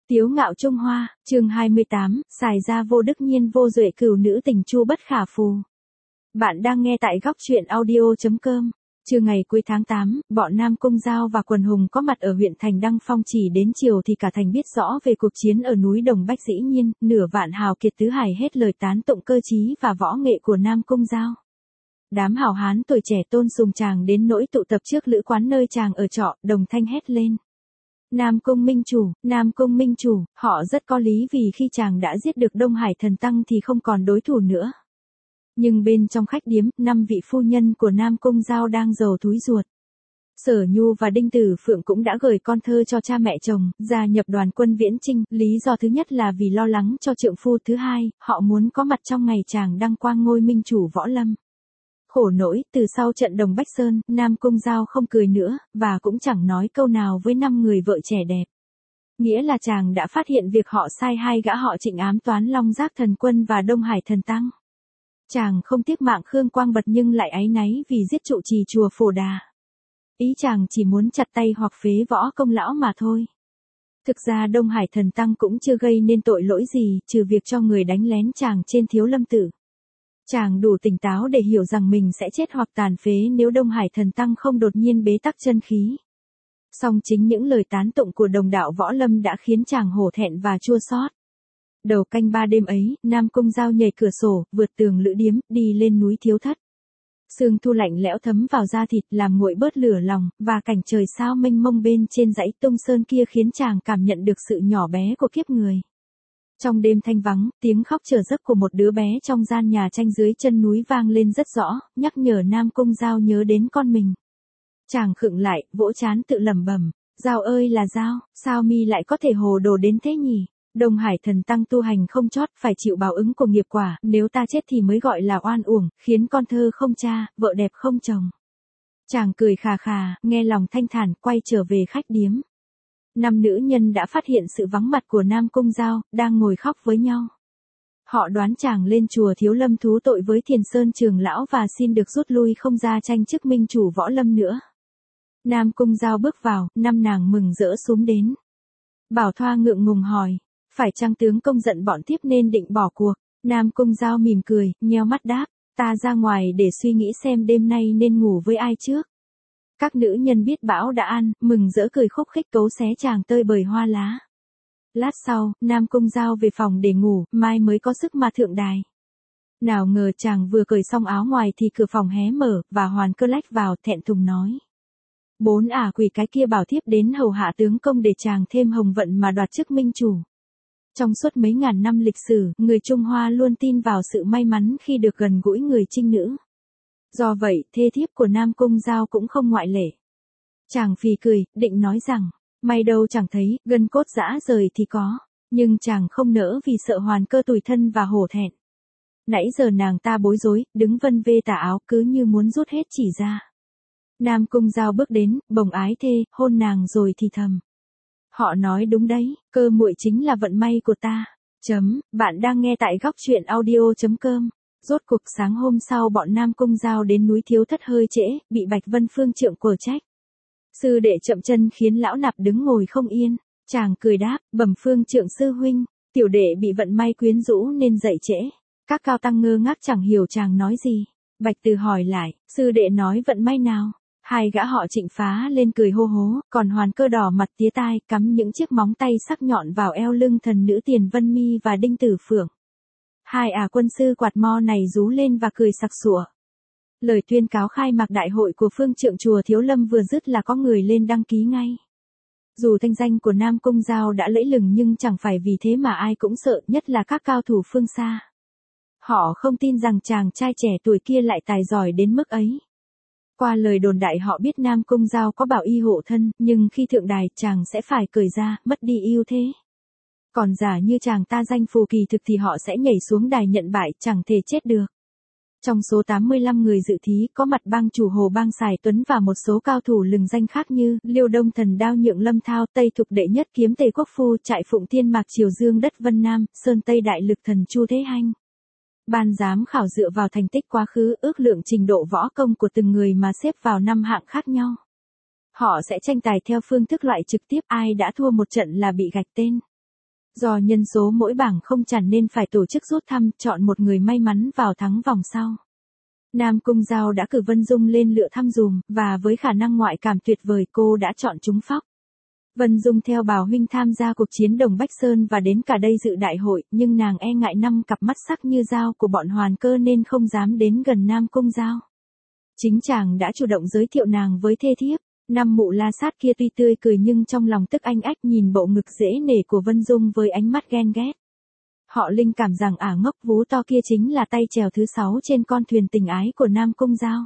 Tiếu ngạo Trung Hoa, chương 28, xài ra vô đức nhiên vô duệ cửu nữ tình chu bất khả phù. Bạn đang nghe tại góc truyện audio.com. Trưa ngày cuối tháng 8, bọn Nam Cung Giao và Quần Hùng có mặt ở huyện thành Đăng Phong, chỉ đến chiều thì cả thành biết rõ về cuộc chiến ở núi Đồng Bách. Dĩ nhiên, nửa vạn hào kiệt tứ hải hết lời tán tụng cơ trí và võ nghệ của Nam Cung Giao. Đám hào hán tuổi trẻ tôn sùng chàng đến nỗi tụ tập trước lữ quán nơi chàng ở trọ, đồng thanh hét lên. Nam Cung Minh Chủ, họ rất có lý vì khi chàng đã giết được Đông Hải Thần Tăng thì không còn đối thủ nữa. Nhưng bên trong khách điếm, 5 vị phu nhân của Nam Cung Giao đang giàu túi ruột. Sở Nhu và Đinh Tử Phượng cũng đã gửi con thơ cho cha mẹ chồng, gia nhập đoàn quân viễn chinh. Lý do thứ nhất là vì lo lắng cho trượng phu, thứ hai, họ muốn có mặt trong ngày chàng đăng quang ngôi minh chủ võ lâm. Khổ nỗi, từ sau trận Đồng Bách Sơn, Nam Cung Giao không cười nữa, và cũng chẳng nói câu nào với 5 người vợ trẻ đẹp. Nghĩa là chàng đã phát hiện việc họ sai hai gã họ Trịnh ám toán Long Giác Thần Quân và Đông Hải Thần Tăng. Chàng không tiếc mạng Khương Quang Bật nhưng lại áy náy vì giết trụ trì chùa Phổ Đà. Ý chàng chỉ muốn chặt tay hoặc phế võ công lão mà thôi. Thực ra Đông Hải Thần Tăng cũng chưa gây nên tội lỗi gì, trừ việc cho người đánh lén chàng trên Thiếu Lâm Tự. Chàng đủ tỉnh táo để hiểu rằng mình sẽ chết hoặc tàn phế nếu Đông Hải Thần Tăng không đột nhiên bế tắc chân khí. Song chính những lời tán tụng của đồng đạo võ lâm đã khiến chàng hổ thẹn và chua xót. Đầu canh 3 đêm ấy, Nam Cung Giao nhảy cửa sổ, vượt tường lữ điếm, đi lên núi Thiếu Thất. Sương thu lạnh lẽo thấm vào da thịt làm nguội bớt lửa lòng, và cảnh trời sao mênh mông bên trên dãy Tung Sơn kia khiến chàng cảm nhận được sự nhỏ bé của kiếp người. Trong đêm thanh vắng, tiếng khóc trở giấc của một đứa bé trong gian nhà tranh dưới chân núi vang lên rất rõ, nhắc nhở Nam Cung Giao nhớ đến con mình. Chàng khựng lại, vỗ trán tự lẩm bẩm, Giao ơi là Giao, sao mi lại có thể hồ đồ đến thế nhỉ? Đông Hải Thần Tăng tu hành không chót, phải chịu báo ứng của nghiệp quả, nếu ta chết thì mới gọi là oan uổng, khiến con thơ không cha, vợ đẹp không chồng. Chàng cười khà khà, nghe lòng thanh thản, quay trở về khách điếm. 5 nữ nhân đã phát hiện sự vắng mặt của Nam Cung Giao, đang ngồi khóc với nhau. Họ đoán chàng lên chùa Thiếu Lâm thú tội với Thiền Sơn trưởng lão và xin được rút lui, không ra tranh chức minh chủ võ lâm nữa. Nam Cung Giao bước vào, 5 nàng mừng rỡ xúm đến. Bảo Thoa ngượng ngùng hỏi, phải chăng tướng công giận bọn thiếp nên định bỏ cuộc? Nam Cung Giao mỉm cười, nheo mắt đáp, ta ra ngoài để suy nghĩ xem đêm nay nên ngủ với ai trước. Các nữ nhân biết bão đã ăn, mừng rỡ cười khúc khích cấu xé chàng tơi bời hoa lá. Lát sau, Nam Cung Giao về phòng để ngủ, mai mới có sức mà thượng đài. Nào ngờ chàng vừa cởi xong áo ngoài thì cửa phòng hé mở, và Hoàn Cơ lách vào, thẹn thùng nói. 4 ả quỷ cái kia bảo thiếp đến hầu hạ tướng công để chàng thêm hồng vận mà đoạt chức minh chủ. Trong suốt mấy ngàn năm lịch sử, người Trung Hoa luôn tin vào sự may mắn khi được gần gũi người trinh nữ. Do vậy, thê thiếp của Nam Cung Giao cũng không ngoại lệ. Chàng phì cười, định nói rằng, may đâu chẳng thấy, gân cốt rã rời thì có. Nhưng chàng không nỡ vì sợ Hoàn Cơ tủi thân và hổ thẹn. Nãy giờ nàng ta bối rối, đứng vân vê tà áo cứ như muốn rút hết chỉ ra. Nam Cung Giao bước đến, bồng ái thê, hôn nàng rồi thì thầm. Họ nói đúng đấy, cơ muội chính là vận may của ta. Bạn đang nghe tại góc truyện audio.com. Rốt cuộc sáng hôm sau bọn Nam Cung Giao đến núi Thiếu Thất hơi trễ, bị Bạch Vân Phương trượng quở trách. Sư đệ chậm chân khiến lão nạp đứng ngồi không yên. Chàng cười đáp, bẩm Phương trượng sư huynh, tiểu đệ bị vận may quyến rũ nên dậy trễ. Các cao tăng ngơ ngác chẳng hiểu chàng nói gì. Bạch Từ hỏi lại, sư đệ nói vận may nào? Hai gã họ Trịnh phá lên cười hô hố, còn Hoàn Cơ đỏ mặt tía tai, cắm những chiếc móng tay sắc nhọn vào eo lưng thần nữ Tiền Vân Mi và Đinh Tử Phượng. Hai ả quân sư quạt mo này rú lên và cười sặc sụa. Lời tuyên cáo khai mạc đại hội của phương trượng chùa Thiếu Lâm vừa dứt là có người lên đăng ký ngay. Dù thanh danh của Nam Cung Giao đã lẫy lừng nhưng chẳng phải vì thế mà ai cũng sợ, nhất là các cao thủ phương xa. Họ không tin rằng chàng trai trẻ tuổi kia lại tài giỏi đến mức ấy. Qua lời đồn đại họ biết Nam Cung Giao có bảo y hộ thân, nhưng khi thượng đài chàng sẽ phải cởi ra, mất đi ưu thế. Còn giả như chàng ta danh phù kỳ thực thì họ sẽ nhảy xuống đài nhận bại, chẳng thể chết được. Trong số 85 người dự thí có mặt bang chủ Hồ Bang Sài Tuấn và một số cao thủ lừng danh khác như Liêu Đông Thần Đao Nhượng Lâm Thao, Tây Thục Đệ Nhất Kiếm Tề Quốc Phu, Trại Phụng Thiên Mạc Triều Dương Đất Vân Nam, Sơn Tây Đại Lực Thần Chu Thế Hanh. Ban giám khảo dựa vào thành tích quá khứ, ước lượng trình độ võ công của từng người mà xếp vào 5 hạng khác nhau. Họ sẽ tranh tài theo phương thức loại trực tiếp, ai đã thua một trận là bị gạch tên. Do nhân số mỗi bảng không chẵn nên phải tổ chức rút thăm, chọn một người may mắn vào thắng vòng sau. Nam Cung Giao đã cử Vân Dung lên lựa thăm dùm, và với khả năng ngoại cảm tuyệt vời cô đã chọn trúng phóc. Vân Dung theo Bảo huynh tham gia cuộc chiến Đồng Bách Sơn và đến cả đây dự đại hội, nhưng nàng e ngại 5 cặp mắt sắc như dao của bọn Hoàn Cơ nên không dám đến gần Nam Cung Giao. Chính chàng đã chủ động giới thiệu nàng với thê thiếp. Năm mụ la sát kia tuy tươi cười nhưng trong lòng tức anh ách nhìn bộ ngực dễ nể của Vân Dung với ánh mắt ghen ghét. Họ linh cảm rằng ngốc vú to kia chính là tay chèo thứ 6 trên con thuyền tình ái của Nam Cung Giao.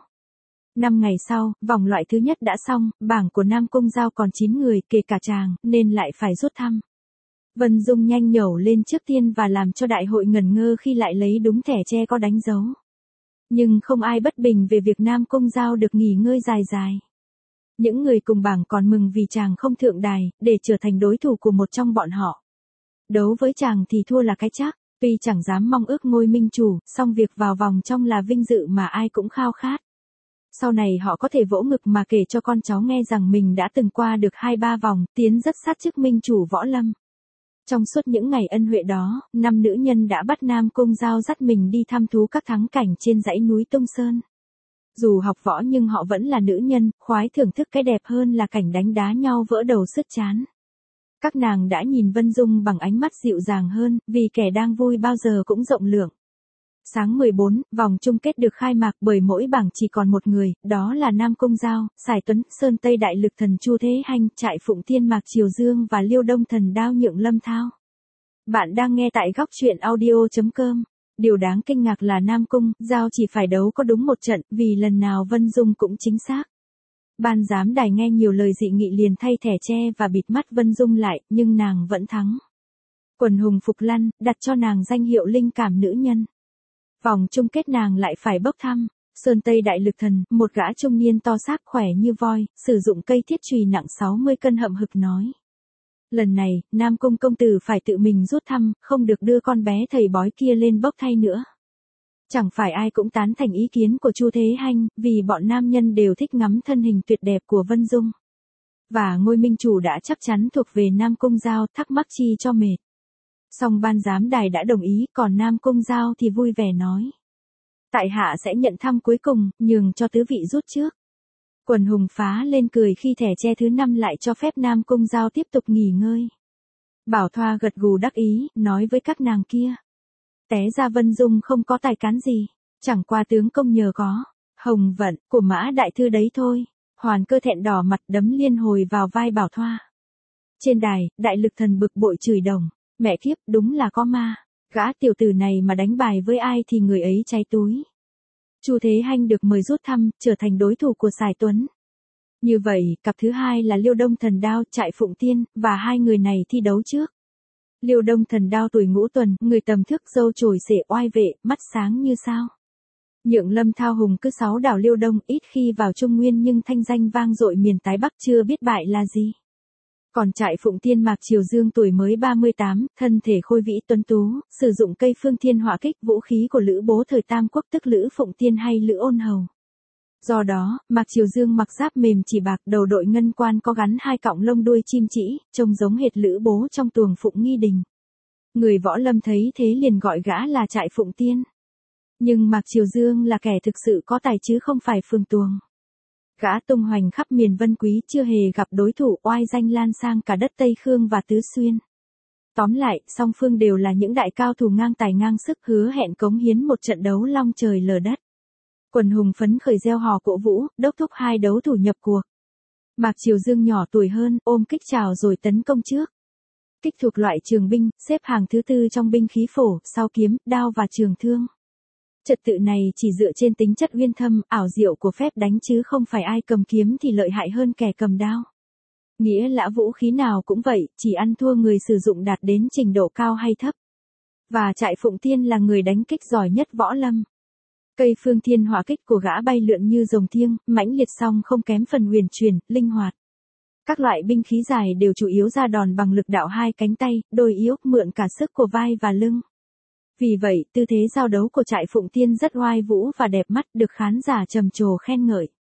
5 ngày sau, vòng loại thứ nhất đã xong, bảng của Nam Cung Giao còn 9 người kể cả chàng, nên lại phải rút thăm. Vân Dung nhanh nhẩu lên trước tiên và làm cho đại hội ngẩn ngơ khi lại lấy đúng thẻ tre có đánh dấu. Nhưng không ai bất bình về việc Nam Cung Giao được nghỉ ngơi dài dài. Những người cùng bảng còn mừng vì chàng không thượng đài, để trở thành đối thủ của một trong bọn họ. Đấu với chàng thì thua là cái chắc, tuy chẳng dám mong ước ngôi minh chủ, song việc vào vòng trong là vinh dự mà ai cũng khao khát. Sau này họ có thể vỗ ngực mà kể cho con cháu nghe rằng mình đã từng qua được 2-3 vòng, tiến rất sát chức minh chủ võ lâm. Trong suốt những ngày ân huệ đó, 5 nữ nhân đã bắt Nam Cung Giao dắt mình đi thăm thú các thắng cảnh trên dãy núi Tung Sơn. Dù học võ nhưng họ vẫn là nữ nhân, khoái thưởng thức cái đẹp hơn là cảnh đánh đá nhau vỡ đầu sứt trán. Các nàng đã nhìn Vân Dung bằng ánh mắt dịu dàng hơn, vì kẻ đang vui bao giờ cũng rộng lượng. Sáng 14, vòng chung kết được khai mạc bởi mỗi bảng chỉ còn một người, đó là Nam Cung Giao, Sài Tuấn, Sơn Tây Đại Lực Thần Chu Thế Hanh, Trại Phụng Tiên Mạc Triều Dương và Liêu Đông Thần Đao Nhượng Lâm Thao. Bạn đang nghe tại góc truyện audio.com. Điều đáng kinh ngạc là Nam Cung Giao chỉ phải đấu có đúng một trận, vì lần nào Vân Dung cũng chính xác. Ban giám đài nghe nhiều lời dị nghị liền thay thẻ tre và bịt mắt Vân Dung lại, nhưng nàng vẫn thắng. Quần hùng phục lăn, đặt cho nàng danh hiệu linh cảm nữ nhân. Vòng chung kết nàng lại phải bốc thăm. Sơn Tây Đại Lực Thần, một gã trung niên to xác khỏe như voi, sử dụng cây thiết chùy nặng 60 cân hậm hực nói. Lần này, Nam Cung công tử phải tự mình rút thăm, không được đưa con bé thầy bói kia lên bốc thay nữa. Chẳng phải ai cũng tán thành ý kiến của Chu Thế Hanh, vì bọn nam nhân đều thích ngắm thân hình tuyệt đẹp của Vân Dung. Và ngôi minh chủ đã chắc chắn thuộc về Nam Cung Giao, thắc mắc chi cho mệt. Song ban giám đài đã đồng ý, còn Nam Cung Giao thì vui vẻ nói. Tại hạ sẽ nhận thăm cuối cùng, nhường cho tứ vị rút trước. Quần hùng phá lên cười khi thẻ tre thứ 5 lại cho phép Nam Cung Giao tiếp tục nghỉ ngơi. Bảo Thoa gật gù đắc ý, nói với các nàng kia. Té ra Vân Dung không có tài cán gì, chẳng qua tướng công nhờ có, hồng vận, của Mã Đại Thư đấy thôi. Hoàn Cơ thẹn đỏ mặt đấm liên hồi vào vai Bảo Thoa. Trên đài, Đại Lực Thần bực bội chửi đồng. Mẹ kiếp, đúng là có ma. Gã tiểu tử này mà đánh bài với ai thì người ấy cháy túi. Chu Thế Hanh được mời rút thăm, trở thành đối thủ của Sài Tuấn. Như vậy, cặp thứ 2 là Liêu Đông Thần Đao, Trại Phụng Tiên, và hai người này thi đấu trước. Liêu Đông Thần Đao tuổi ngũ tuần, người tầm thước râu chổi xể oai vệ, mắt sáng như sao. Nhượng Lâm Thao hùng cứ 6 đảo Liêu Đông, ít khi vào Trung Nguyên nhưng thanh danh vang dội miền Tái Bắc chưa biết bại là gì. Còn Trại Phụng Tiên Mạc Triều Dương tuổi mới 38, thân thể khôi vĩ tuấn tú, sử dụng cây phương thiên hỏa kích, vũ khí của Lữ Bố thời Tam Quốc tức Lữ Phụng Tiên hay Lữ Ôn Hầu. Do đó, Mạc Triều Dương mặc giáp mềm chỉ bạc, đầu đội ngân quan có gắn 2 cọng lông đuôi chim chỉ, trông giống hệt Lữ Bố trong tuồng Phụng Nghi Đình. Người võ lâm thấy thế liền gọi gã là Trại Phụng Tiên. Nhưng Mạc Triều Dương là kẻ thực sự có tài chứ không phải phương tuồng. Gã tung hoành khắp miền Vân Quý chưa hề gặp đối thủ, oai danh lan sang cả đất Tây Khương và Tứ Xuyên. Tóm lại, song phương đều là những đại cao thủ ngang tài ngang sức, hứa hẹn cống hiến một trận đấu long trời lở đất. Quần hùng phấn khởi reo hò cổ vũ, đốc thúc hai đấu thủ nhập cuộc. Mạc Triều Dương nhỏ tuổi hơn, ôm kích chào rồi tấn công trước. Kích thuộc loại trường binh, xếp hàng thứ 4 trong binh khí phổ, sau kiếm, đao và trường thương. Trật tự này chỉ dựa trên tính chất uyên thâm, ảo diệu của phép đánh chứ không phải ai cầm kiếm thì lợi hại hơn kẻ cầm đao. Nghĩa là vũ khí nào cũng vậy, chỉ ăn thua người sử dụng đạt đến trình độ cao hay thấp. Và Trại Phụng Tiên là người đánh kích giỏi nhất võ lâm. Cây phương thiên hỏa kích của gã bay lượn như rồng thiêng, mãnh liệt song không kém phần huyền chuyển, linh hoạt. Các loại binh khí dài đều chủ yếu ra đòn bằng lực đạo 2 cánh tay, đôi yếu, mượn cả sức của vai và lưng. Vì vậy, tư thế giao đấu của Trại Phụng Tiên rất oai vũ và đẹp mắt, được khán giả trầm trồ khen ngợi.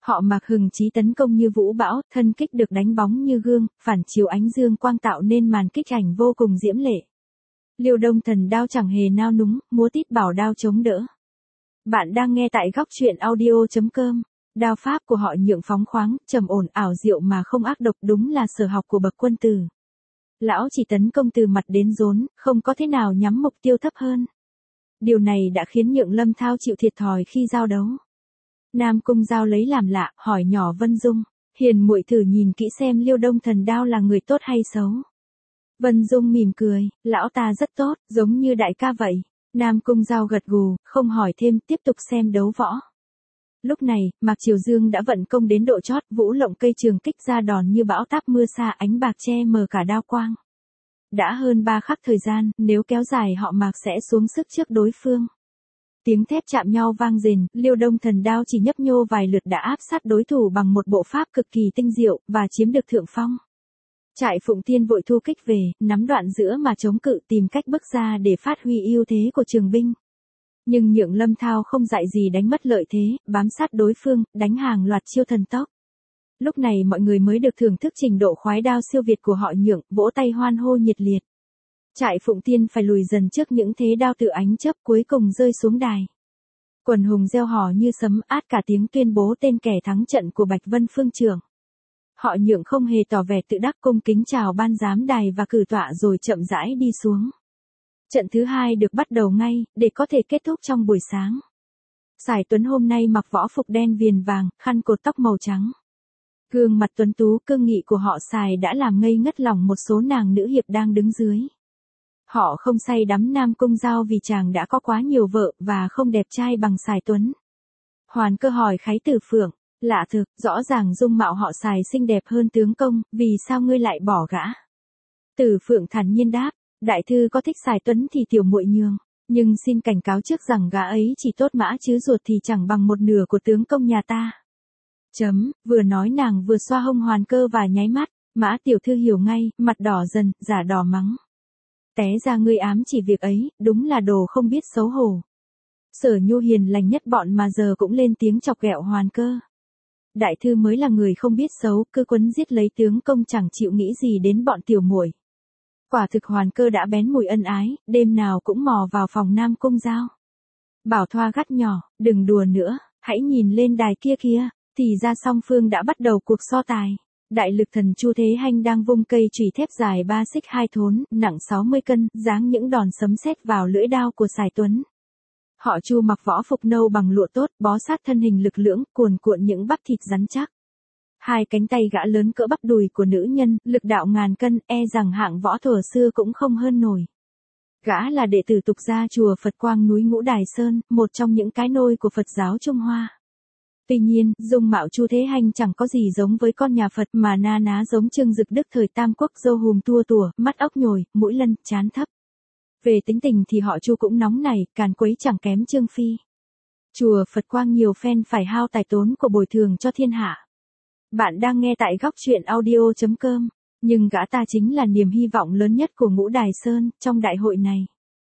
Họ mặc hừng chí tấn công như vũ bão, thân kích được đánh bóng như gương, phản chiếu ánh dương quang tạo nên màn kích ảnh vô cùng diễm lệ. Liêu Đông Thần đao chẳng hề nao núng, múa tít bảo đao chống đỡ. Bạn đang nghe tại góc truyện audio.com. Đao pháp của họ Nhượng phóng khoáng, trầm ổn ảo diệu mà không ác độc, đúng là sở học của bậc quân tử. Lão chỉ tấn công từ mặt đến rốn, không có thế nào nhắm mục tiêu thấp hơn. Điều này đã khiến Nhượng Lâm Thao chịu thiệt thòi khi giao đấu. Nam Cung Giao lấy làm lạ, hỏi nhỏ Vân Dung, hiền muội thử nhìn kỹ xem Liêu Đông Thần đao là người tốt hay xấu. Vân Dung mỉm cười, lão ta rất tốt, giống như đại ca vậy. Nam Cung Giao gật gù, không hỏi thêm, tiếp tục xem đấu võ. Lúc này, Mạc Triều Dương đã vận công đến độ chót, vũ lộng cây trường kích ra đòn như bão táp mưa xa, ánh bạc che mờ cả đao quang. Đã hơn 3 khắc thời gian, nếu kéo dài họ Mạc sẽ xuống sức trước đối phương. Tiếng thép chạm nhau vang rền, Liêu Đông Thần đao chỉ nhấp nhô vài lượt đã áp sát đối thủ bằng một bộ pháp cực kỳ tinh diệu, và chiếm được thượng phong. Trại Phụng Tiên vội thu kích về, nắm đoạn giữa mà chống cự, tìm cách bước ra để phát huy ưu thế của trường binh. Nhưng Nhượng Lâm Thao không dại gì đánh mất lợi thế, bám sát đối phương, đánh hàng loạt chiêu thần tốc. Lúc này mọi người mới được thưởng thức trình độ khoái đao siêu việt của họ Nhượng, vỗ tay hoan hô nhiệt liệt. Trại Phụng Tiên phải lùi dần trước những thế đao tự ánh chớp, cuối cùng rơi xuống đài. Quần hùng reo hò như sấm, át cả tiếng tuyên bố tên kẻ thắng trận của Bạch Vân Phương trưởng. Họ Nhượng không hề tỏ vẻ tự đắc, cung kính chào ban giám đài và cử tọa rồi chậm rãi đi xuống. Trận thứ 2 được bắt đầu ngay, để có thể kết thúc trong buổi sáng. Sài Tuấn hôm nay mặc võ phục đen viền vàng, khăn cột tóc màu trắng. Gương mặt tuấn tú cương nghị của họ Sài đã làm ngây ngất lòng một số nàng nữ hiệp đang đứng dưới. Họ không say đắm Nam Cung Giao vì chàng đã có quá nhiều vợ và không đẹp trai bằng Sài Tuấn. Hoàn Cơ hỏi Khái Tử Phượng, lạ thực, rõ ràng dung mạo họ Sài xinh đẹp hơn tướng công, vì sao ngươi lại bỏ gã? Tử Phượng thản nhiên đáp, đại thư có thích Sài Tuấn thì tiểu muội nhường, nhưng xin cảnh cáo trước rằng gã ấy chỉ tốt mã chứ ruột thì chẳng bằng một nửa của tướng công nhà ta. Vừa nói nàng vừa xoa hông Hoàn Cơ và nháy mắt, Mã tiểu thư hiểu ngay, mặt đỏ dần, giả đỏ mắng. Té ra ngươi ám chỉ việc ấy, đúng là đồ không biết xấu hổ. Sở Nhu hiền lành nhất bọn mà giờ cũng lên tiếng chọc ghẹo Hoàn Cơ. Đại thư mới là người không biết xấu, cứ quấn giết lấy tướng công chẳng chịu nghĩ gì đến bọn tiểu muội. Quả thực Hoàn Cơ đã bén mùi ân ái, đêm nào cũng mò vào phòng Nam Cung Giao. Bảo Thoa gắt nhỏ, đừng đùa nữa, hãy nhìn lên đài kia kìa, thì ra song phương đã bắt đầu cuộc so tài. Đại lực thần Chu Thế Hanh đang vung cây chùy thép dài 3 xích 2 thốn, nặng 60 cân, giáng những đòn sấm sét vào lưỡi đao của Sài Tuấn. Họ Chu mặc võ phục nâu bằng lụa tốt, bó sát thân hình lực lưỡng, cuồn cuộn những bắp thịt rắn chắc. Hai cánh tay gã lớn cỡ bắp đùi của nữ nhân, lực đạo ngàn cân, e rằng hạng võ thuở xưa cũng không hơn nổi. Gã là đệ tử tục gia chùa Phật Quang núi Ngũ Đài Sơn, một trong những cái nôi của Phật giáo Trung Hoa. Tuy nhiên, dung mạo Chu Thế Hanh chẳng có gì giống với con nhà Phật mà na ná giống Trương Dực Đức thời Tam Quốc, râu hùm tua tủa, mắt ốc nhồi, mũi lân, trán thấp. Về tính tình thì họ Chu cũng nóng nảy, càn quấy chẳng kém Trương Phi. Chùa Phật Quang nhiều phen phải hao tài tốn của bồi thường cho thiên hạ. Bạn đang nghe tại góc truyện audio.com, nhưng gã ta chính là niềm hy vọng lớn nhất của Ngũ Đài Sơn trong đại hội này.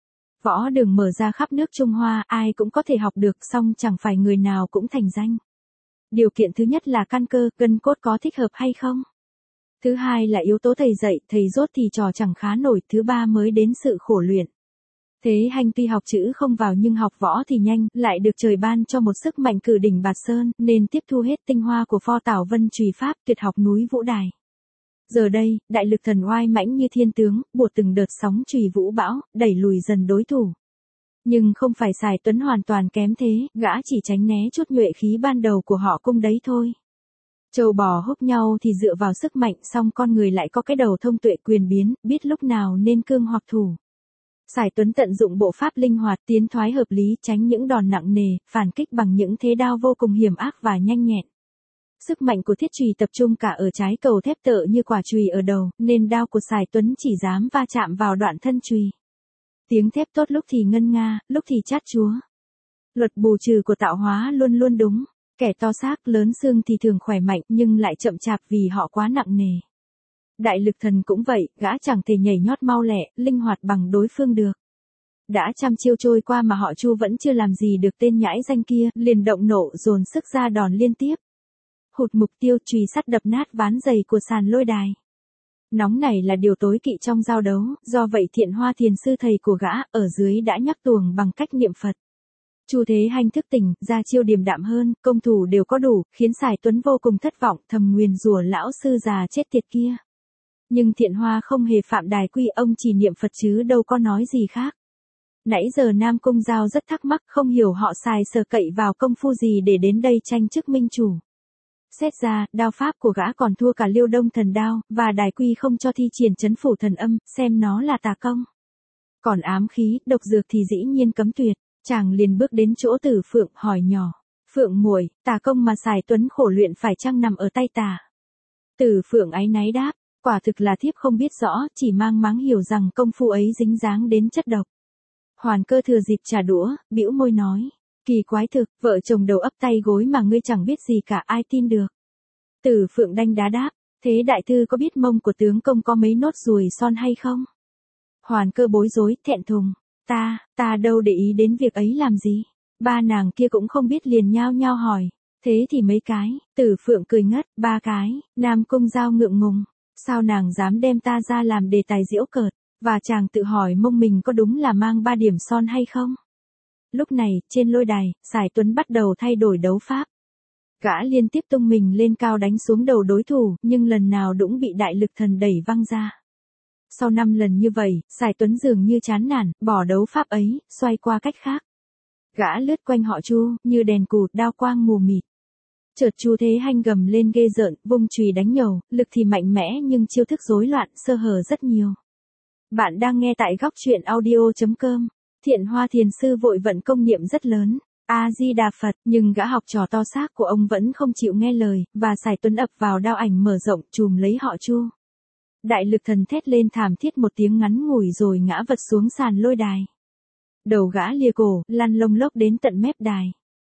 Võ đường mở ra khắp nước Trung Hoa, ai cũng có thể học được, song chẳng phải người nào cũng thành danh. Điều kiện thứ nhất là căn cơ, gân cốt có thích hợp hay không. Thứ hai là yếu tố thầy dạy, thầy rốt thì trò chẳng khá nổi, thứ ba mới đến sự khổ luyện. Thế Hanh tuy học chữ không vào nhưng học võ thì nhanh, lại được trời ban cho một sức mạnh cử đỉnh Bạt Sơn, nên tiếp thu hết tinh hoa của Pho Tảo Vân Trùy Pháp, tuyệt học núi Vũ Đài. Giờ đây, đại lực thần oai mãnh như thiên tướng, buột từng đợt sóng trùy vũ bão, đẩy lùi dần đối thủ. Nhưng không phải Sài Tuấn hoàn toàn kém thế, gã chỉ tránh né chút nhuệ khí ban đầu của họ Cung đấy thôi. Trâu bò húc nhau thì dựa vào sức mạnh, song con người lại có cái đầu thông tuệ quyền biến, biết lúc nào nên cương hoặc thủ. Sài Tuấn tận dụng bộ pháp linh hoạt, tiến thoái hợp lý, tránh những đòn nặng nề, phản kích bằng những thế đao vô cùng hiểm ác và nhanh nhẹn. Sức mạnh của thiết chùy tập trung cả ở trái cầu thép tợ như quả chùy ở đầu, nên đao của Sài Tuấn chỉ dám va chạm vào đoạn thân chùy. Tiếng thép tốt lúc thì ngân nga, lúc thì chát chúa. Luật bù trừ của tạo hóa luôn luôn đúng, kẻ to xác lớn xương thì thường khỏe mạnh nhưng lại chậm chạp vì họ quá nặng nề. Đại lực thần cũng vậy, gã chẳng thể nhảy nhót mau lẹ, linh hoạt bằng đối phương được. Đã trăm chiêu trôi qua mà họ Chu vẫn chưa làm gì được tên nhãi danh kia, liền động nộ dồn sức ra đòn liên tiếp. hụt mục tiêu, chùy sắt đập nát ván giày của sàn lôi đài. Nóng này là điều tối kỵ trong giao đấu, do vậy Thiện Hoa thiền sư thầy của gã ở dưới đã nhắc tuồng bằng cách niệm Phật. Chu Thế Hanh thức tỉnh, ra chiêu điềm đạm hơn, công thủ đều có đủ, khiến Sài Tuấn vô cùng thất vọng, thầm nguyền rủa lão sư già chết tiệt kia. Nhưng Thiện Hoa không hề phạm đài quy, ông chỉ niệm Phật chứ đâu có nói gì khác. Nãy giờ Nam Cung Giao rất thắc mắc, không hiểu họ xài sờ cậy vào công phu gì để đến đây tranh chức minh chủ. Xét ra, đao pháp của gã còn thua cả Liêu Đông Thần Đao, và đài quy không cho thi triển trấn phủ thần âm, xem nó là tà công. Còn ám khí, độc dược thì dĩ nhiên cấm tuyệt. Chàng liền bước đến chỗ Tử Phượng, hỏi nhỏ, Phượng muội, tà công mà Sài Tuấn khổ luyện phải chăng nằm ở tay tà? Tử Phượng áy náy đáp, quả thực là thiếp không biết rõ, chỉ mang máng hiểu rằng công phu ấy dính dáng đến chất độc. Hoàn Cơ thừa dịp trả đũa, bĩu môi nói, kỳ quái thực, vợ chồng đầu ấp tay gối mà ngươi chẳng biết gì cả, ai tin được. Tử Phượng đanh đá đáp, thế đại thư có biết mông của tướng công có mấy nốt ruồi son hay không? Hoàn Cơ bối rối, thẹn thùng, ta đâu để ý đến việc ấy làm gì. Ba nàng kia cũng không biết, liền nhao nhao hỏi, thế thì mấy cái? Tử Phượng cười ngất, 3 cái, Nam Cung Giao ngượng ngùng, sao nàng dám đem ta ra làm đề tài giễu cợt, và chàng tự hỏi mông mình có đúng là mang 3 điểm son hay không? Lúc này, trên lôi đài, Sài Tuấn bắt đầu thay đổi đấu pháp. Gã liên tiếp tung mình lên cao đánh xuống đầu đối thủ, nhưng lần nào cũng bị đại lực thần đẩy văng ra. Sau 5 lần như vậy, Sài Tuấn dường như chán nản, bỏ đấu pháp ấy, xoay qua cách khác. Gã lướt quanh họ Chu, như đèn cụt, đao quang mù mịt. Chợt Chu Thế Hanh gầm lên ghê rợn, vung chùy đánh nhầu, lực thì mạnh mẽ nhưng chiêu thức rối loạn, sơ hở rất nhiều. Bạn đang nghe tại góc truyện audio.com. Thiện Hoa thiền sư vội vận công niệm rất lớn, A-di-đà Phật, nhưng gã học trò to xác của ông vẫn không chịu nghe lời, và Sài Tuấn ập vào đao ảnh mở rộng, chùm lấy họ Chu. Đại lực thần thét lên thảm thiết một tiếng ngắn ngủi rồi ngã vật xuống sàn lôi đài. Đầu gã lìa cổ, lăn lông lốc đến tận mép đài.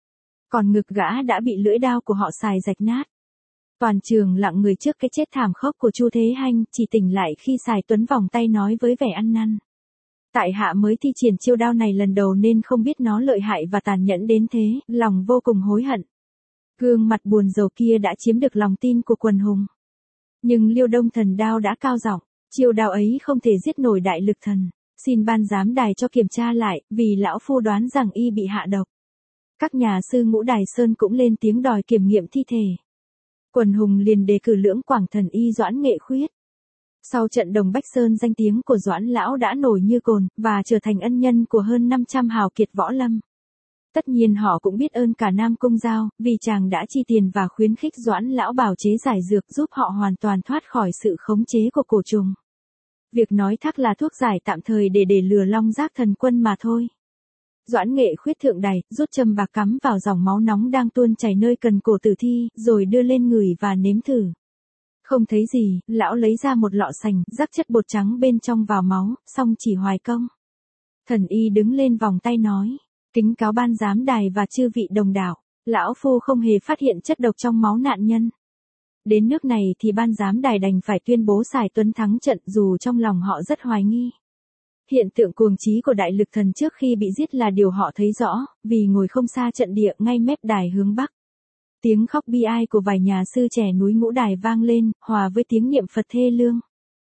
Còn ngực gã đã bị lưỡi đao của họ Sài rạch nát. Toàn trường lặng người trước cái chết thảm khốc của Chu Thế Hanh, chỉ tỉnh lại khi Sài Tuấn vòng tay nói với vẻ ăn năn. Tại hạ mới thi triển chiêu đao này lần đầu nên không biết nó lợi hại và tàn nhẫn đến thế, lòng vô cùng hối hận. Gương mặt buồn rầu kia đã chiếm được lòng tin của quần hùng. Nhưng Liêu Đông Thần Đao đã cao giọng, chiêu đao ấy không thể giết nổi đại lực thần, xin ban giám đài cho kiểm tra lại, vì lão phu đoán rằng y bị hạ độc. Các nhà sư Ngũ Đài Sơn cũng lên tiếng đòi kiểm nghiệm thi thể. Quần hùng liền đề cử Lưỡng Quảng Thần Y Doãn Nghệ Khuyết. Sau trận Đồng Bách Sơn, danh tiếng của Doãn lão đã nổi như cồn, và trở thành ân nhân của hơn 500 hào kiệt võ lâm. Tất nhiên họ cũng biết ơn cả Nam Cung Giao, vì chàng đã chi tiền và khuyến khích Doãn lão bào chế giải dược giúp họ hoàn toàn thoát khỏi sự khống chế của cổ trùng. Việc nói thắc là thuốc giải tạm thời để lừa Long Giác Thần Quân mà thôi. Doãn Nghệ Khuyết thượng đài, rút châm bạc cắm vào dòng máu nóng đang tuôn chảy nơi cần cổ tử thi, rồi đưa lên người và nếm thử. Không thấy gì, lão lấy ra một lọ sành, rắc chất bột trắng bên trong vào máu, xong chỉ hoài công. Thần y đứng lên vòng tay nói, kính cáo ban giám đài và chư vị đồng đạo, lão phu không hề phát hiện chất độc trong máu nạn nhân. Đến nước này thì ban giám đài đành phải tuyên bố Sài Tuấn thắng trận, dù trong lòng họ rất hoài nghi. Hiện tượng cuồng trí của đại lực thần trước khi bị giết là điều họ thấy rõ, vì ngồi không xa trận địa ngay mép đài hướng bắc. Tiếng khóc bi ai của vài nhà sư trẻ núi Ngũ Đài vang lên, hòa với tiếng niệm Phật thê lương.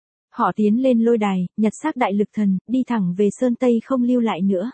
Họ tiến lên lôi đài, nhặt xác đại lực thần, đi thẳng về Sơn Tây không lưu lại nữa.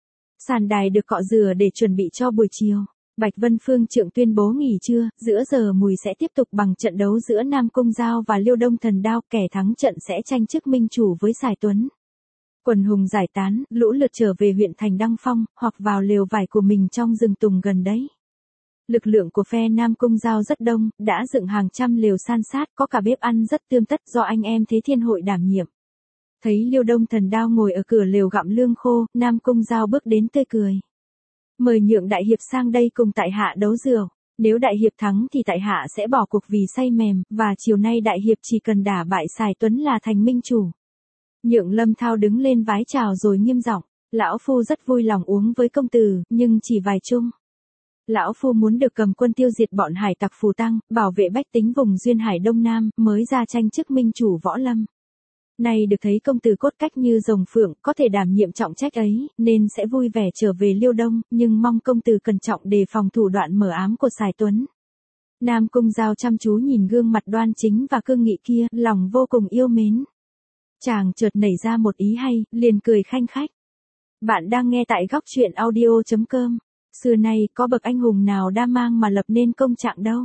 Sàn đài được cọ rửa để chuẩn bị cho buổi chiều. Bạch Vân Phương Trượng tuyên bố nghỉ trưa, giữa giờ mùi sẽ tiếp tục bằng trận đấu giữa Nam Cung Giao và Liêu Đông Thần Đao, kẻ thắng trận sẽ tranh chức minh chủ với Sài Tuấn. Quần hùng giải tán, lũ lượt trở về huyện thành Đăng Phong, hoặc vào lều vải của mình trong rừng tùng gần đấy. Lực lượng của phe Nam Cung Giao rất đông, đã dựng hàng trăm lều san sát, có cả bếp ăn rất tươm tất do anh em Thế Thiên Hội đảm nhiệm. Thấy Liêu Đông Thần Đao ngồi ở cửa lều gặm lương khô, Nam Cung Giao bước đến tươi cười. Mời Nhượng đại hiệp sang đây cùng tại hạ đấu rượu. Nếu đại hiệp thắng thì tại hạ sẽ bỏ cuộc vì say mềm, và chiều nay đại hiệp chỉ cần đả bại Sài Tuấn là thành minh chủ. Nhượng Lâm Thao đứng lên vái chào rồi nghiêm giọng, lão phu rất vui lòng uống với công tử, nhưng chỉ vài chung. Lão phu muốn được cầm quân tiêu diệt bọn hải tặc phù tăng, bảo vệ bách tính vùng duyên hải Đông Nam, mới ra tranh chức minh chủ võ lâm. Nay được thấy công tử cốt cách như rồng phượng, có thể đảm nhiệm trọng trách ấy, nên sẽ vui vẻ trở về Liêu Đông, nhưng mong công tử cẩn trọng đề phòng thủ đoạn mờ ám của Sài Tuấn. Nam Cung Giao chăm chú nhìn gương mặt đoan chính và cương nghị kia, lòng vô cùng yêu mến. Chàng chợt nảy ra một ý hay, liền cười khanh khách. Bạn đang nghe tại góc truyện audio.com. Xưa nay có bậc anh hùng nào đa mang mà lập nên công trạng đâu.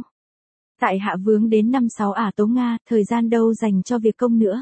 Tại hạ vướng đến 5-6 ả tố Nga, thời gian đâu dành cho việc công nữa.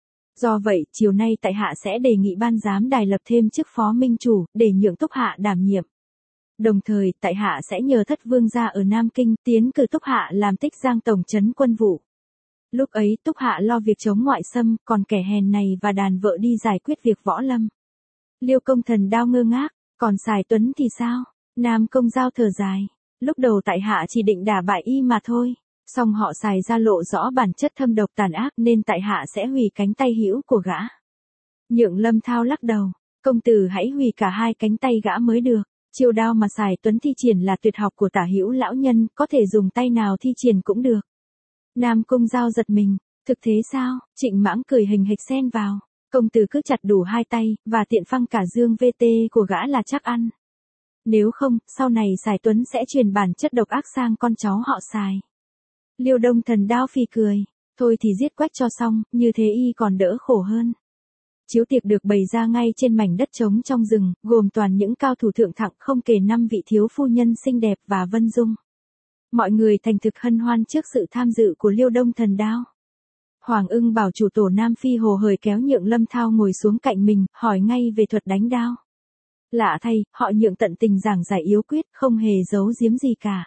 Do vậy, chiều nay tại hạ sẽ đề nghị ban giám đài lập thêm chức phó minh chủ, để nhượng Túc Hạ đảm nhiệm. Đồng thời, tại hạ sẽ nhờ Thất Vương gia ở Nam Kinh tiến cử Túc Hạ làm Tích Giang tổng trấn quân vụ. Lúc ấy Túc Hạ lo việc chống ngoại xâm, còn kẻ hèn này và đàn vợ đi giải quyết việc võ lâm. Liêu Công Thần Đao ngơ ngác, còn Sài Tuấn thì sao? Nam Công Giao thở dài. Lúc đầu tại hạ chỉ định đả bại y mà thôi. Song họ Sài ra lộ rõ bản chất thâm độc tàn ác nên tại hạ sẽ hủy cánh tay hữu của gã. Nhượng Lâm Thao lắc đầu. Công tử hãy hủy cả hai cánh tay gã mới được. Chiêu đao mà Sài Tuấn thi triển là tuyệt học của Tả Hữu lão nhân, có thể dùng tay nào thi triển cũng được. Nam Cung Giao giật mình. Thực thế sao? Trịnh Mãng cười hình hịch xen vào. Công tử cứ chặt đủ hai tay, và tiện phăng cả dương VT của gã là chắc ăn. Nếu không, sau này Sài Tuấn sẽ truyền bản chất độc ác sang con cháu họ Sài. Liêu Đông Thần Đao phì cười. Thôi thì giết quách cho xong, như thế y còn đỡ khổ hơn. Chiếu tiệc được bày ra ngay trên mảnh đất trống trong rừng, gồm toàn những cao thủ thượng thặng không kể 5 vị thiếu phu nhân xinh đẹp và vân dung. Mọi người thành thực hân hoan trước sự tham dự của Liêu Đông Thần Đao. Hoàng Ưng bảo chủ tổ Nam Phi hồ hởi kéo Nhượng Lâm Thao ngồi xuống cạnh mình, hỏi ngay về thuật đánh đao. Lạ thay, họ Nhượng tận tình giảng giải yếu quyết, không hề giấu giếm gì cả.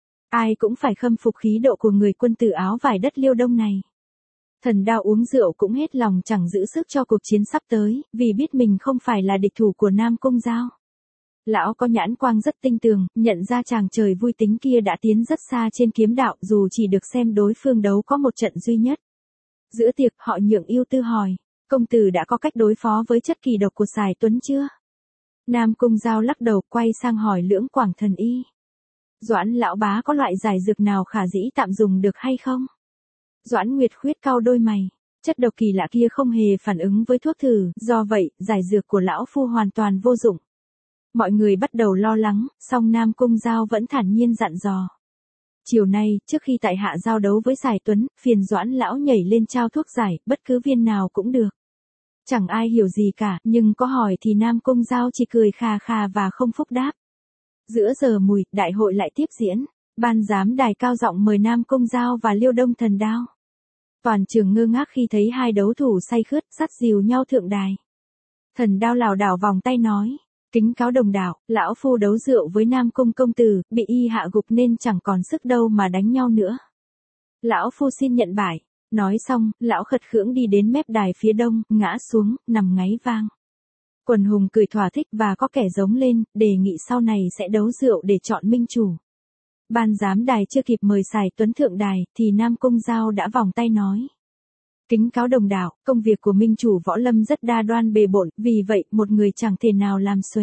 Ai cũng phải khâm phục khí độ của người quân tử áo vải đất Liêu Đông này. Thần Đao uống rượu cũng hết lòng chẳng giữ sức cho cuộc chiến sắp tới, vì biết mình không phải là địch thủ của Nam Cung Giao. Lão có nhãn quang rất tinh tường, nhận ra chàng trời vui tính kia đã tiến rất xa trên kiếm đạo dù chỉ được xem đối phương đấu có một trận duy nhất. Giữa tiệc họ Nhượng ưu tư hỏi, công tử đã có cách đối phó với chất kỳ độc của Sài Tuấn chưa? Nam Cung Giao lắc đầu quay sang hỏi Lưỡng Quảng Thần Y. Doãn lão bá có loại giải dược nào khả dĩ tạm dùng được hay không? Doãn Nguyệt Khuyết cau đôi mày, chất độc kỳ lạ kia không hề phản ứng với thuốc thử, do vậy, giải dược của lão phu hoàn toàn vô dụng. Mọi người bắt đầu lo lắng, song Nam Cung Giao vẫn thản nhiên dặn dò. Chiều nay, trước khi tại hạ giao đấu với Sài Tuấn, phiền Doãn lão nhảy lên trao thuốc giải, bất cứ viên nào cũng được. Chẳng ai hiểu gì cả, nhưng có hỏi thì Nam Cung Giao chỉ cười khà khà và không phúc đáp. Giữa giờ mùi, đại hội lại tiếp diễn. Ban giám đài cao giọng mời Nam Cung Giao và Liêu Đông Thần Đao. Toàn trường ngơ ngác khi thấy hai đấu thủ say khướt dắt dìu nhau thượng đài. Thần Đao lảo đảo vòng tay nói, kính cáo đồng đạo, lão phu đấu rượu với Nam Cung công tử, bị y hạ gục nên chẳng còn sức đâu mà đánh nhau nữa. Lão phu xin nhận bại. Nói xong, lão khật khưỡng đi đến mép đài phía đông, ngã xuống, nằm ngáy vang. Quần hùng cười thỏa thích và có kẻ giống lên, đề nghị sau này sẽ đấu rượu để chọn minh chủ. Ban giám đài chưa kịp mời Sài Tuấn thượng đài, thì Nam Cung Giao đã vòng tay nói. Kính cáo đồng đạo, công việc của minh chủ võ lâm rất đa đoan bề bộn, vì vậy một người chẳng thể nào làm xuể.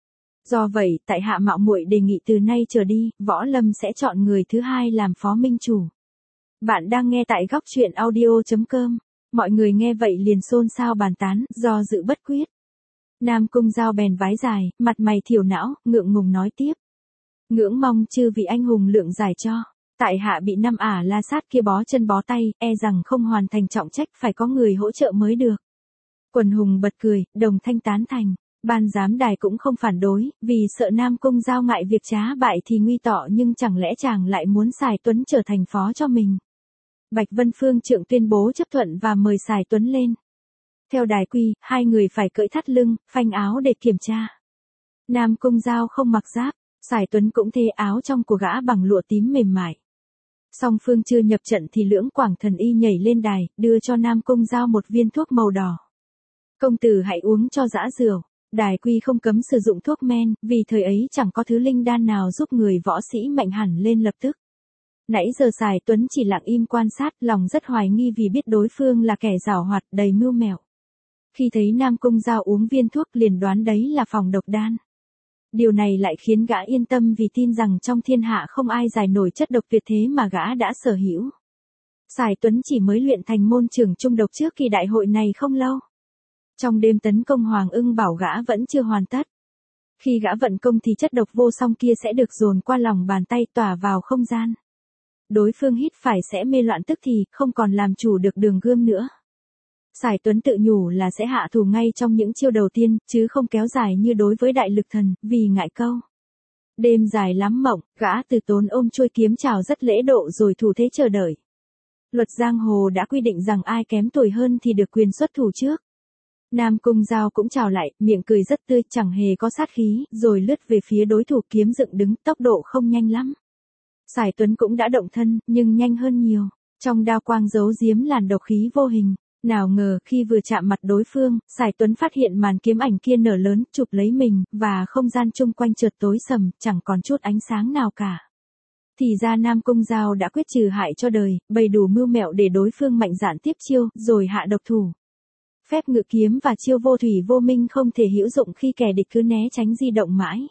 Do vậy, tại hạ mạo muội đề nghị từ nay trở đi, võ lâm sẽ chọn người thứ hai làm phó minh chủ. Bạn đang nghe tại góc truyện audio.com. Mọi người nghe vậy liền xôn xao bàn tán, do dự bất quyết. Nam Cung Giao bèn vái dài, mặt mày thiểu não, ngượng ngùng nói tiếp. Ngưỡng mong chư vị anh hùng lượng giải cho. Tại hạ bị 5 ả la sát kia bó chân bó tay, e rằng không hoàn thành trọng trách, phải có người hỗ trợ mới được. Quần hùng bật cười, đồng thanh tán thành. Ban giám đài cũng không phản đối, vì sợ Nam Cung Giao ngại việc trá bại thì nguy tọ, nhưng chẳng lẽ chàng lại muốn Sài Tuấn trở thành phó cho mình. Bạch Vân Phương Trượng tuyên bố chấp thuận và mời Sài Tuấn lên. Theo đài quy, hai người phải cởi thắt lưng, phanh áo để kiểm tra. Nam Cung Giao không mặc giáp, Sài Tuấn cũng thê áo trong của gã bằng lụa tím mềm mại. Song phương chưa nhập trận thì Lưỡng Quảng Thần Y nhảy lên đài, đưa cho Nam Cung Giao một viên thuốc màu đỏ. Công tử hãy uống cho dã rượu. Đài quy không cấm sử dụng thuốc men, vì thời ấy chẳng có thứ linh đan nào giúp người võ sĩ mạnh hẳn lên lập tức. Nãy giờ Sài Tuấn chỉ lặng im quan sát, lòng rất hoài nghi vì biết đối phương là kẻ giảo hoạt, đầy mưu mẹo. Khi thấy Nam Cung Giao uống viên thuốc liền đoán đấy là phòng độc đan. Điều này lại khiến gã yên tâm vì tin rằng trong thiên hạ không ai giải nổi chất độc tuyệt thế mà gã đã sở hữu. Sài Tuấn chỉ mới luyện thành môn trường trung độc trước kỳ đại hội này không lâu. Trong đêm tấn công Hoàng Ưng bảo gã vẫn chưa hoàn tất. Khi gã vận công thì chất độc vô song kia sẽ được dồn qua lòng bàn tay tỏa vào không gian. đối phương hít phải sẽ mê loạn tức thì, không còn làm chủ được đường gươm nữa. Sài Tuấn tự nhủ là sẽ hạ thủ ngay trong những chiêu đầu tiên, chứ không kéo dài như đối với đại lực thần, vì ngại câu. Đêm dài lắm mộng, gã Từ Tốn ôm chuôi kiếm chào rất lễ độ rồi thủ thế chờ đợi. Luật giang hồ đã quy định rằng ai kém tuổi hơn thì được quyền xuất thủ trước. Nam Cung Giao cũng chào lại, miệng cười rất tươi, chẳng hề có sát khí, rồi lướt về phía đối thủ, kiếm dựng đứng, tốc độ không nhanh lắm. Sài Tuấn cũng đã động thân, nhưng nhanh hơn nhiều. Trong đao quang giấu giếm làn độc khí vô hình. Nào ngờ khi vừa chạm mặt đối phương, Sài Tuấn phát hiện màn kiếm ảnh kia nở lớn, chụp lấy mình, và không gian chung quanh chợt tối sầm, chẳng còn chút ánh sáng nào cả. Thì ra Nam Cung Giao đã quyết trừ hại cho đời, bày đủ mưu mẹo để đối phương mạnh dạn tiếp chiêu, rồi hạ độc thủ. Phép ngự kiếm và chiêu vô thủy vô minh không thể hữu dụng khi kẻ địch cứ né tránh di động mãi.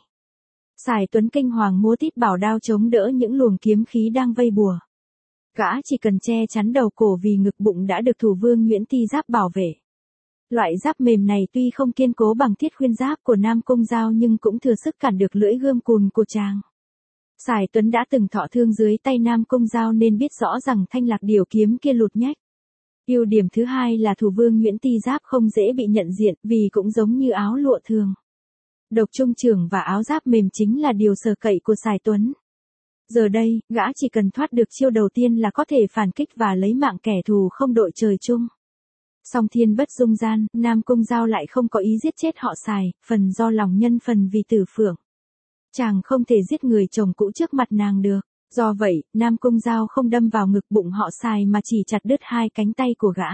Sài Tuấn kinh hoàng múa tít bảo đao chống đỡ những luồng kiếm khí đang vây bùa. Gã chỉ cần che chắn đầu cổ vì ngực bụng đã được thủ vương Nguyễn Ti Giáp bảo vệ. Loại giáp mềm này tuy không kiên cố bằng thiết khuyên giáp của Nam Cung Giao nhưng cũng thừa sức cản được lưỡi gươm cùn của chàng. Sài Tuấn đã từng thọ thương dưới tay Nam Cung Giao nên biết rõ rằng thanh lạc điểu kiếm kia lụt nhách. Ưu điểm thứ hai là thủ vương Nguyễn Ti Giáp không dễ bị nhận diện vì cũng giống như áo lụa thường. Độc trung trưởng và áo giáp mềm chính là điều sở cậy của Sài Tuấn. Giờ đây, gã chỉ cần thoát được chiêu đầu tiên là có thể phản kích và lấy mạng kẻ thù không đội trời chung. Song thiên bất dung gian, Nam Cung Giao lại không có ý giết chết họ Sài, phần do lòng nhân phần vì Tử Phượng. Chàng không thể giết người chồng cũ trước mặt nàng được. Do vậy, Nam Cung Giao không đâm vào ngực bụng họ Sài mà chỉ chặt đứt hai cánh tay của gã.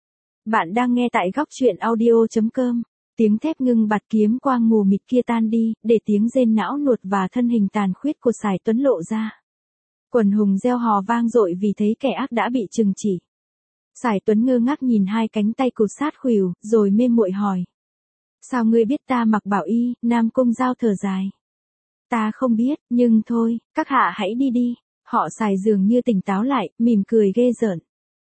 Bạn đang nghe tại góc truyện audio.com. Tiếng thép ngưng bạt kiếm quang mù mịt kia tan đi, để tiếng rên não nuột và thân hình tàn khuyết của Sài Tuấn lộ ra. Quần hùng reo hò vang dội vì thấy kẻ ác đã bị trừng trị. Sài Tuấn ngơ ngác nhìn hai cánh tay cụt sát khuỷu, rồi mê muội hỏi. Sao ngươi biết ta mặc bảo y? Nam Cung Giao thở dài. Ta không biết, nhưng thôi, các hạ hãy đi đi. Họ Sài dường như tỉnh táo lại, mỉm cười ghê rợn.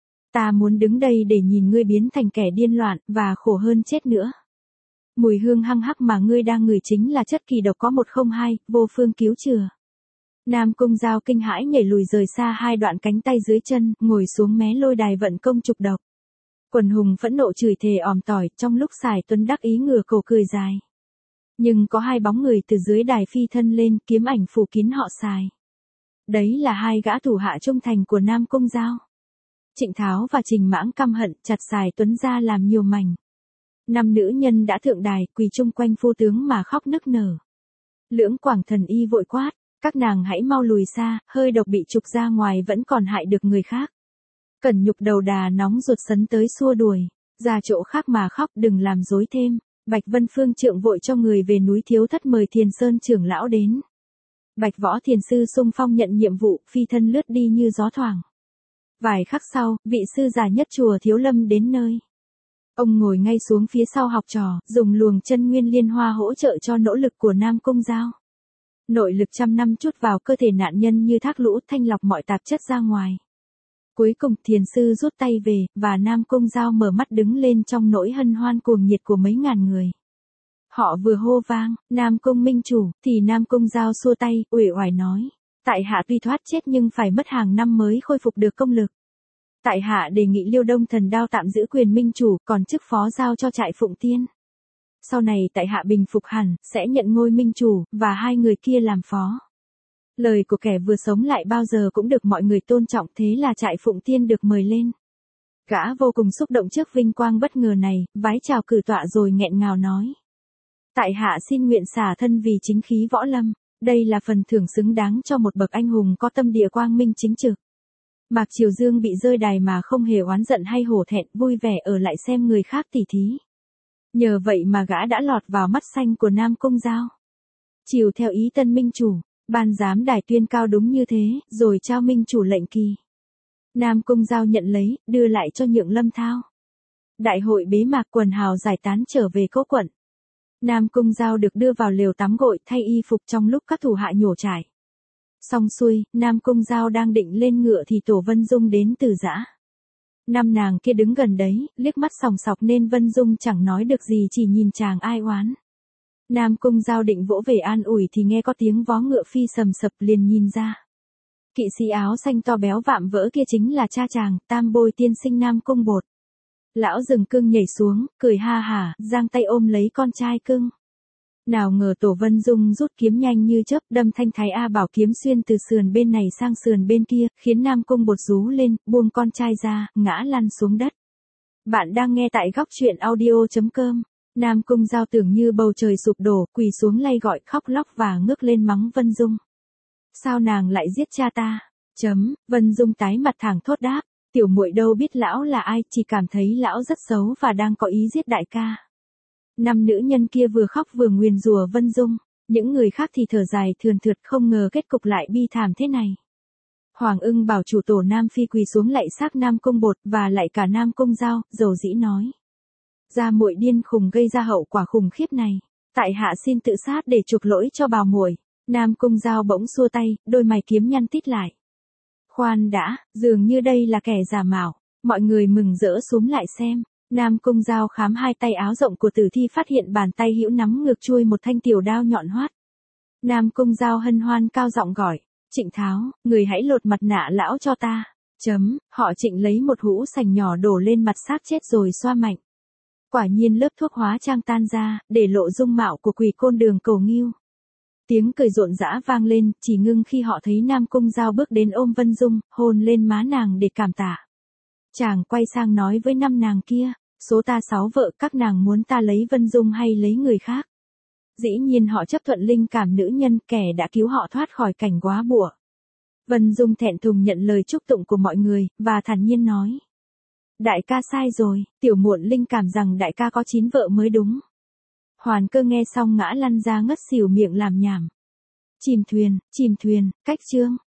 Ta muốn đứng đây để nhìn ngươi biến thành kẻ điên loạn, và khổ hơn chết nữa. Mùi hương hăng hắc mà ngươi đang ngửi chính là chất kỳ độc có 102, vô phương cứu chữa. Nam Cung Giao kinh hãi nhảy lùi rời xa hai đoạn cánh tay dưới chân, ngồi xuống mé lôi đài vận công trục độc. Quần hùng phẫn nộ chửi thề òm tỏi, trong lúc Sài Tuấn đắc ý ngửa cổ cười dài. Nhưng có hai bóng người từ dưới đài phi thân lên, kiếm ảnh phủ kín họ Sài. Đấy là hai gã thủ hạ trung thành của Nam Cung Giao. Trịnh Tháo và Trình Mãng căm hận chặt Sài Tuấn ra làm nhiều mảnh. 5 nữ nhân đã thượng đài, quỳ chung quanh phu tướng mà khóc nức nở. Lưỡng Quảng Thần Y vội quát, các nàng hãy mau lùi xa, hơi độc bị trục ra ngoài vẫn còn hại được người khác. Cẩn Nhục đầu đà nóng ruột sấn tới xua đuổi, ra chỗ khác mà khóc, đừng làm rối thêm. Bạch Vân Phương trượng vội cho người về núi Thiếu Thất mời Thiền Sơn trưởng lão đến. Bạch Võ Thiền sư xung phong nhận nhiệm vụ, phi thân lướt đi như gió thoảng. Vài khắc sau, vị sư già nhất chùa Thiếu Lâm đến nơi. Ông ngồi ngay xuống phía sau học trò, dùng luồng chân nguyên liên hoa hỗ trợ cho nỗ lực của Nam Cung Giao. Nội lực trăm năm chút vào cơ thể nạn nhân như thác lũ, thanh lọc mọi tạp chất ra ngoài. Cuối cùng thiền sư rút tay về, và Nam Cung Giao mở mắt đứng lên trong nỗi hân hoan cuồng nhiệt của mấy ngàn người. Họ vừa hô vang, Nam Cung minh chủ, thì Nam Cung Giao xua tay, uể oải nói. Tại hạ tuy thoát chết nhưng phải mất hàng năm mới khôi phục được công lực. Tại hạ đề nghị Liêu Đông Thần Đao tạm giữ quyền minh chủ, còn chức phó giao cho trại Phụng Tiên. Sau này tại hạ bình phục hẳn, sẽ nhận ngôi minh chủ, và hai người kia làm phó. Lời của kẻ vừa sống lại bao giờ cũng được mọi người tôn trọng, thế là trại Phụng Tiên được mời lên. Gã vô cùng xúc động trước vinh quang bất ngờ này, vái chào cử tọa rồi nghẹn ngào nói. Tại hạ xin nguyện xả thân vì chính khí võ lâm, đây là phần thưởng xứng đáng cho một bậc anh hùng có tâm địa quang minh chính trực. Mạc Triều Dương bị rơi đài mà không hề oán giận hay hổ thẹn, vui vẻ ở lại xem người khác tỉ thí. Nhờ vậy mà gã đã lọt vào mắt xanh của Nam Cung Giao. Chiều theo ý tân minh chủ, ban giám đài tuyên cao đúng như thế, rồi trao minh chủ lệnh kỳ. Nam Cung Giao nhận lấy, đưa lại cho Nhượng Lâm Thao. Đại hội bế mạc, quần hào giải tán trở về Cỗ Quận. Nam Cung Giao được đưa vào lều tắm gội, thay y phục trong lúc các thủ hạ nhổ trải. Xong xuôi, Nam Cung Giao đang định lên ngựa thì Tổ Vân Dung đến từ giã. Năm nàng kia đứng gần đấy, liếc mắt sòng sọc nên Vân Dung chẳng nói được gì, chỉ nhìn chàng ai oán. Nam Cung Giao định vỗ về an ủi thì nghe có tiếng vó ngựa phi sầm sập, liền nhìn ra. Kỵ sĩ áo xanh to béo vạm vỡ kia chính là cha chàng, Tam Bôi tiên sinh Nam Cung Bột. Lão rừng cưng nhảy xuống, cười ha hả, giang tay ôm lấy con trai cưng. Nào ngờ Tổ Vân Dung rút kiếm nhanh như chớp, đâm thanh thái A bảo kiếm xuyên từ sườn bên này sang sườn bên kia, khiến Nam Cung Bột rú lên, buông con trai ra, ngã lăn xuống đất. Bạn đang nghe tại góc truyện audio.com. Nam Cung Giao tưởng như bầu trời sụp đổ, quỳ xuống lay gọi, khóc lóc và ngước lên mắng Vân Dung. Sao nàng lại giết cha ta? Vân Dung tái mặt thẳng thốt đáp, tiểu muội đâu biết lão là ai, chỉ cảm thấy lão rất xấu và đang có ý giết đại ca. Năm nữ nhân kia vừa khóc vừa nguyền rủa Vân Dung, những người khác thì thở dài thườn thượt, không ngờ kết cục lại bi thảm thế này. Hoàng Ưng bảo chủ tổ Nam Phi quỳ xuống lạy xác Nam Cung Bột và lại cả Nam Cung Giao, dầu dĩ nói. Gia muội điên khùng gây ra hậu quả khủng khiếp này, tại hạ xin tự sát để chuộc lỗi cho bào muội. Nam Cung Giao bỗng xua tay, đôi mày kiếm nhăn tít lại. Khoan đã, dường như đây là kẻ giả mạo, mọi người mừng rỡ xúm lại xem. Nam Cung Giao khám hai tay áo rộng của Tử Thi, phát hiện bàn tay hữu nắm ngược chuôi một thanh tiểu đao nhọn hoắt. Nam Cung Giao hân hoan cao giọng gọi, Trịnh Tháo, người hãy lột mặt nạ lão cho ta. Họ Trịnh lấy một hũ sành nhỏ đổ lên mặt xác chết rồi xoa mạnh. Quả nhiên lớp thuốc hóa trang tan ra, để lộ dung mạo của Quỷ Côn Đường Cầu Nghưu. Tiếng cười rộn rã vang lên, chỉ ngưng khi họ thấy Nam Cung Giao bước đến ôm Vân Dung, hôn lên má nàng để cảm tạ. Chàng quay sang nói với năm nàng kia, số ta 6 vợ, các nàng muốn ta lấy Vân Dung hay lấy người khác? Dĩ nhiên họ chấp thuận linh cảm nữ nhân, kẻ đã cứu họ thoát khỏi cảnh góa bụa. Vân Dung thẹn thùng nhận lời chúc tụng của mọi người, và thản nhiên nói. Đại ca sai rồi, tiểu muội linh cảm rằng đại ca có 9 vợ mới đúng. Hoàn Cơ nghe xong ngã lăn ra ngất xỉu, miệng làm nhảm. Chìm thuyền, cách chương.